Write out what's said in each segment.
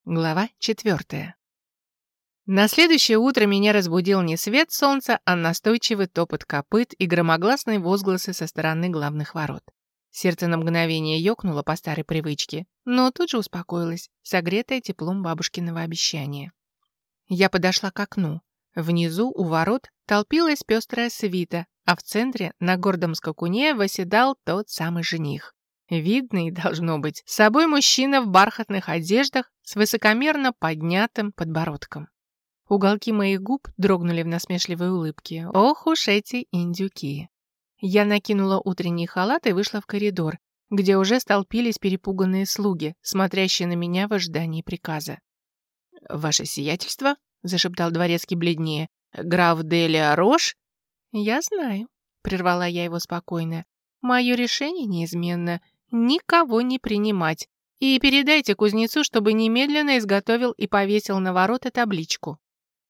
Глава 4. На следующее утро меня разбудил не свет солнца, а настойчивый топот копыт и громогласные возгласы со стороны главных ворот. Сердце на мгновение ёкнуло по старой привычке, но тут же успокоилось, согретое теплом бабушкиного обещания. Я подошла к окну. Внизу, у ворот, толпилась пестрая свита, а в центре, на гордом скакуне, восседал тот самый жених. Видный, должно быть, с собой мужчина в бархатных одеждах с высокомерно поднятым подбородком. Уголки моих губ дрогнули в насмешливой улыбке. Ох уж эти индюки! Я накинула утренний халат и вышла в коридор, где уже столпились перепуганные слуги, смотрящие на меня в ожидании приказа. «Ваше сиятельство?» — зашептал дворецкий бледнее. «Граф де Лерош?» «Я знаю», — прервала я его спокойно. «Мое решение неизменно. Никого не принимать. И передайте кузнецу, чтобы немедленно изготовил и повесил на ворота табличку».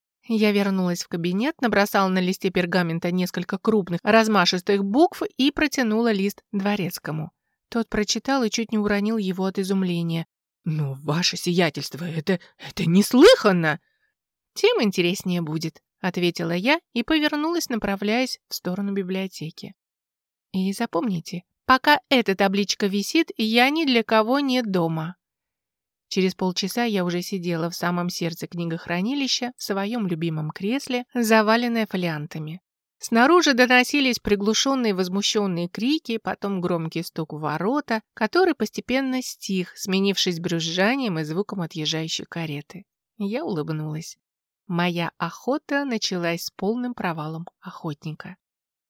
Я вернулась в кабинет, набросала на листе пергамента несколько крупных, размашистых букв и протянула лист дворецкому. Тот прочитал и чуть не уронил его от изумления. «Ну, ваше сиятельство, это неслыханно!» «Тем интереснее будет», — ответила я и повернулась, направляясь в сторону библиотеки. «И запомните, пока эта табличка висит, я ни для кого не дома». Через полчаса я уже сидела в самом сердце книгохранилища, в своем любимом кресле, заваленное фолиантами. Снаружи доносились приглушенные возмущенные крики, потом громкий стук в ворота, который постепенно стих, сменившись брюзжанием и звуком отъезжающей кареты. Я улыбнулась. Моя охота началась с полным провалом охотника.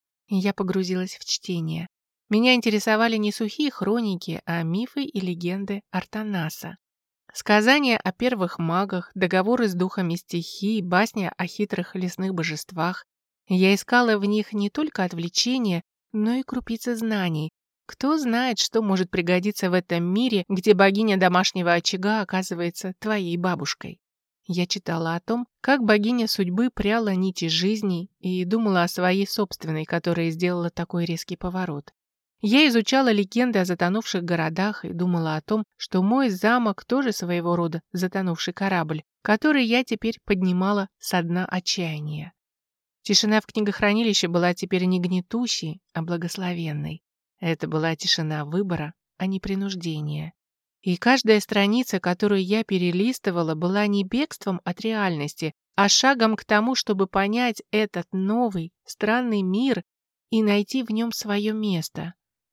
Я погрузилась в чтение. Меня интересовали не сухие хроники, а мифы и легенды Артанаса. Сказания о первых магах, договоры с духами стихий, басни о хитрых лесных божествах. Я искала в них не только отвлечения, но и крупицы знаний. Кто знает, что может пригодиться в этом мире, где богиня домашнего очага оказывается твоей бабушкой. Я читала о том, как богиня судьбы пряла нити жизни и думала о своей собственной, которая сделала такой резкий поворот. Я изучала легенды о затонувших городах и думала о том, что мой замок тоже своего рода затонувший корабль, который я теперь поднимала со дна отчаяния. Тишина в книгохранилище была теперь не гнетущей, а благословенной. Это была тишина выбора, а не принуждения. И каждая страница, которую я перелистывала, была не бегством от реальности, а шагом к тому, чтобы понять этот новый, странный мир и найти в нем свое место.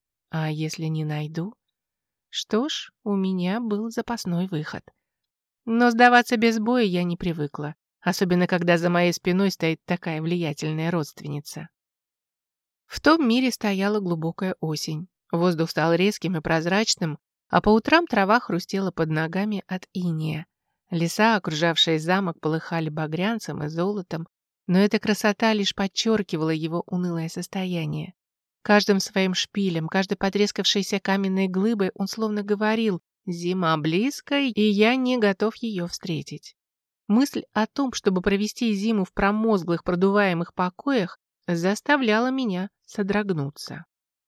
А если не найду? Что ж, у меня был запасной выход. Но сдаваться без боя я не привыкла, особенно когда за моей спиной стоит такая влиятельная родственница. В том мире стояла глубокая осень. Воздух стал резким и прозрачным, а по утрам трава хрустела под ногами от инея. Леса, окружавшие замок, полыхали багрянцем и золотом, но эта красота лишь подчеркивала его унылое состояние. Каждым своим шпилем, каждой потрескавшейся каменной глыбой он словно говорил: «Зима близко, и я не готов ее встретить». Мысль о том, чтобы провести зиму в промозглых продуваемых покоях, заставляла меня содрогнуться.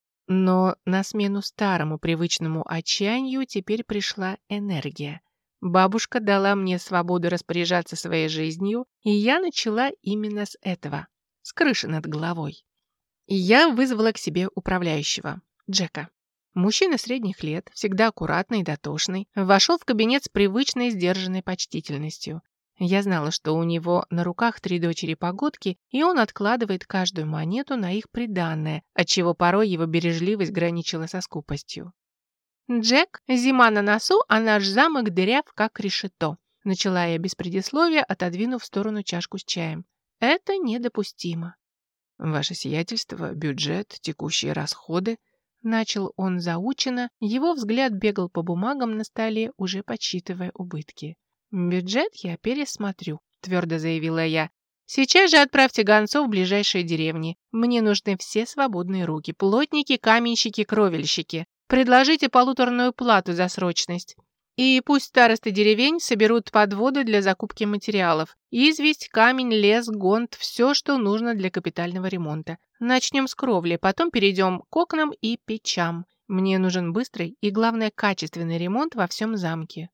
Но на смену старому привычному отчаянию теперь пришла энергия. Бабушка дала мне свободу распоряжаться своей жизнью, и я начала именно с этого, с крыши над головой. И я вызвала к себе управляющего, Джека. Мужчина средних лет, всегда аккуратный и дотошный, вошел в кабинет с привычной сдержанной почтительностью. Я знала, что у него на руках 3 дочери-погодки, и он откладывает каждую монету на их приданное, отчего порой его бережливость граничила со скупостью. «Джек, зима на носу, а наш замок дыряв, как решето», начала я без предисловия, отодвинув в сторону чашку с чаем. «Это недопустимо». «Ваше сиятельство, бюджет, текущие расходы», начал он заучено, его взгляд бегал по бумагам на столе, уже подсчитывая убытки. «Бюджет я пересмотрю», — твердо заявила я. «Сейчас же отправьте гонцов в ближайшие деревни. Мне нужны все свободные руки, плотники, каменщики, кровельщики. Предложите полуторную плату за срочность. И пусть старосты деревень соберут подводы для закупки материалов. Известь, камень, лес, гонт – все, что нужно для капитального ремонта. Начнем с кровли, потом перейдем к окнам и печам. Мне нужен быстрый и, главное, качественный ремонт во всем замке».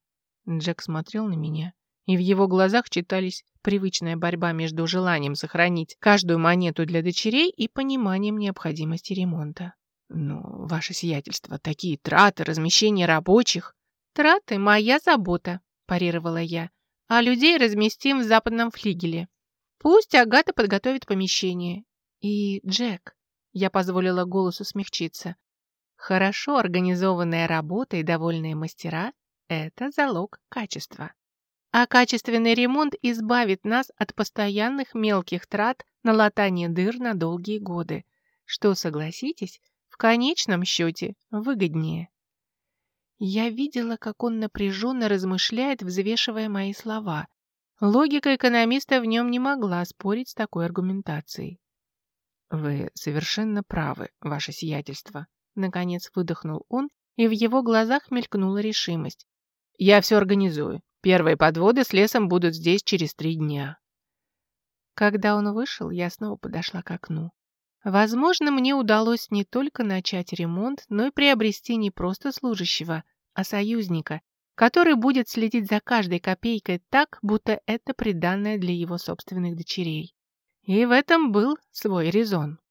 Джек смотрел на меня, и в его глазах читались привычная борьба между желанием сохранить каждую монету для дочерей и пониманием необходимости ремонта. «Ну, ваше сиятельство, такие траты, размещение рабочих...» «Траты — моя забота», – парировала я. «А людей разместим в западном флигеле. Пусть Агата подготовит помещение. И, Джек...» – я позволила голосу смягчиться. «Хорошо организованная работа и довольные мастера – это залог качества. А качественный ремонт избавит нас от постоянных мелких трат на латание дыр на долгие годы, что, согласитесь, в конечном счете выгоднее». Я видела, как он напряженно размышляет, взвешивая мои слова. Логика экономиста в нем не могла спорить с такой аргументацией. «Вы совершенно правы, ваше сиятельство», — наконец выдохнул он, и в его глазах мелькнула решимость. «Я все организую. Первые подводы с лесом будут здесь через 3 дня». Когда он вышел, я снова подошла к окну. Возможно, мне удалось не только начать ремонт, но и приобрести не просто служащего, а союзника, который будет следить за каждой копейкой так, будто это приданное для его собственных дочерей. И в этом был свой резон.